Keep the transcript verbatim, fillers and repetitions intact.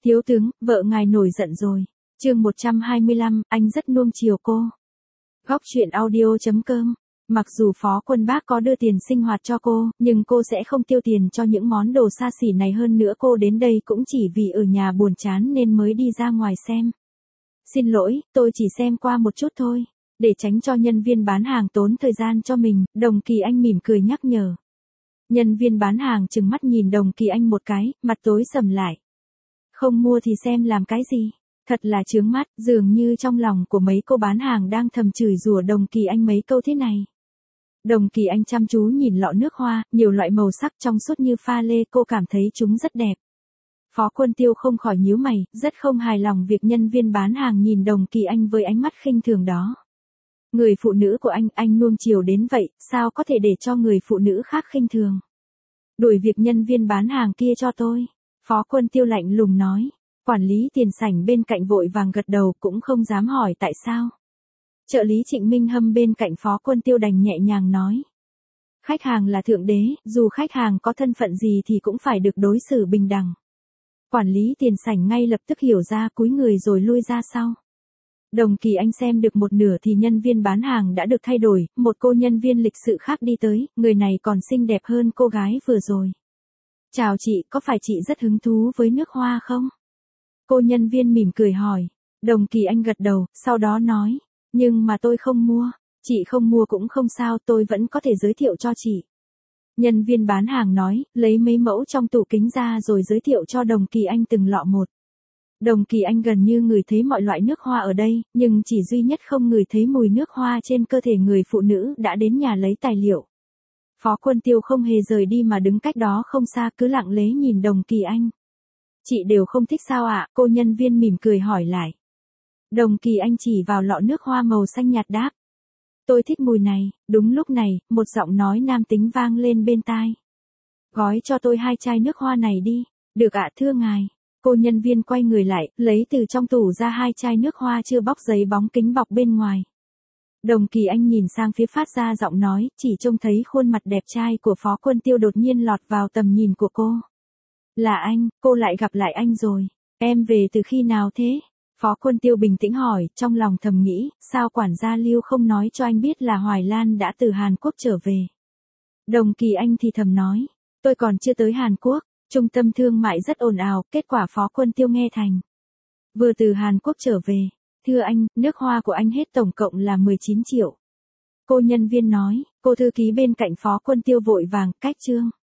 Thiếu tướng, vợ ngài nổi giận rồi. Chương một trăm hai mươi lăm, anh rất nuông chiều cô. Góc truyện audio chấm com. Mặc dù Phó Quân Bác có đưa tiền sinh hoạt cho cô, nhưng cô sẽ không tiêu tiền cho những món đồ xa xỉ này, hơn nữa cô đến đây cũng chỉ vì ở nhà buồn chán nên mới đi ra ngoài xem. Xin lỗi, tôi chỉ xem qua một chút thôi. Để tránh cho nhân viên bán hàng tốn thời gian cho mình, Đồng Kỳ Anh mỉm cười nhắc nhở. Nhân viên bán hàng trừng mắt nhìn Đồng Kỳ Anh một cái, mặt tối sầm lại. Không mua thì xem làm cái gì? Thật là chướng mắt, dường như trong lòng của mấy cô bán hàng đang thầm chửi rủa Đồng Kỳ Anh mấy câu thế này. Đồng Kỳ Anh chăm chú nhìn lọ nước hoa, nhiều loại màu sắc trong suốt như pha lê, cô cảm thấy chúng rất đẹp. Phó Quân Tiêu không khỏi nhíu mày, rất không hài lòng việc nhân viên bán hàng nhìn Đồng Kỳ Anh với ánh mắt khinh thường đó. Người phụ nữ của anh, anh nuông chiều đến vậy, sao có thể để cho người phụ nữ khác khinh thường? Đuổi việc nhân viên bán hàng kia cho tôi. Phó Quân Tiêu lạnh lùng nói. Quản lý tiền sảnh bên cạnh vội vàng gật đầu, cũng không dám hỏi tại sao. Trợ lý Trịnh Minh Hâm bên cạnh Phó Quân Tiêu đành nhẹ nhàng nói. Khách hàng là thượng đế, dù khách hàng có thân phận gì thì cũng phải được đối xử bình đẳng. Quản lý tiền sảnh ngay lập tức hiểu ra, cúi người rồi lui ra sau. Đồng Kỳ Anh xem được một nửa thì nhân viên bán hàng đã được thay đổi, một cô nhân viên lịch sự khác đi tới, người này còn xinh đẹp hơn cô gái vừa rồi. Chào chị, có phải chị rất hứng thú với nước hoa không? Cô nhân viên mỉm cười hỏi. Đồng Kỳ Anh gật đầu, sau đó nói. Nhưng mà tôi không mua. Chị không mua cũng không sao, tôi vẫn có thể giới thiệu cho chị. Nhân viên bán hàng nói, lấy mấy mẫu trong tủ kính ra rồi giới thiệu cho Đồng Kỳ Anh từng lọ một. Đồng Kỳ Anh gần như ngửi thấy mọi loại nước hoa ở đây, nhưng chỉ duy nhất không ngửi thấy mùi nước hoa trên cơ thể người phụ nữ đã đến nhà lấy tài liệu. Phó Quân Tiêu không hề rời đi mà đứng cách đó không xa, cứ lặng lẽ nhìn Đồng Kỳ Anh. Chị đều không thích sao ạ? Cô nhân viên mỉm cười hỏi lại. Đồng Kỳ Anh chỉ vào lọ nước hoa màu xanh nhạt đáp. Tôi thích mùi này. Đúng lúc này, một giọng nói nam tính vang lên bên tai. Gói cho tôi hai chai nước hoa này đi. Được ạ, thưa ngài. Cô nhân viên quay người lại, lấy từ trong tủ ra hai chai nước hoa chưa bóc giấy bóng kính bọc bên ngoài. Đồng Kỳ Anh nhìn sang phía phát ra giọng nói, chỉ trông thấy khuôn mặt đẹp trai của Phó Quân Tiêu đột nhiên lọt vào tầm nhìn của cô. Là anh, cô lại gặp lại anh rồi. Em về từ khi nào thế? Phó Quân Tiêu bình tĩnh hỏi, trong lòng thầm nghĩ, sao quản gia Lưu không nói cho anh biết là Hoài Lan đã từ Hàn Quốc trở về. Đồng Kỳ Anh thì thầm nói, tôi còn chưa tới Hàn Quốc, trung tâm thương mại rất ồn ào, kết quả Phó Quân Tiêu nghe thành. Vừa từ Hàn Quốc trở về, thưa anh, nước hoa của anh hết tổng cộng là mười chín triệu. Cô nhân viên nói, cô thư ký bên cạnh Phó Quân Tiêu vội vàng, cách chương.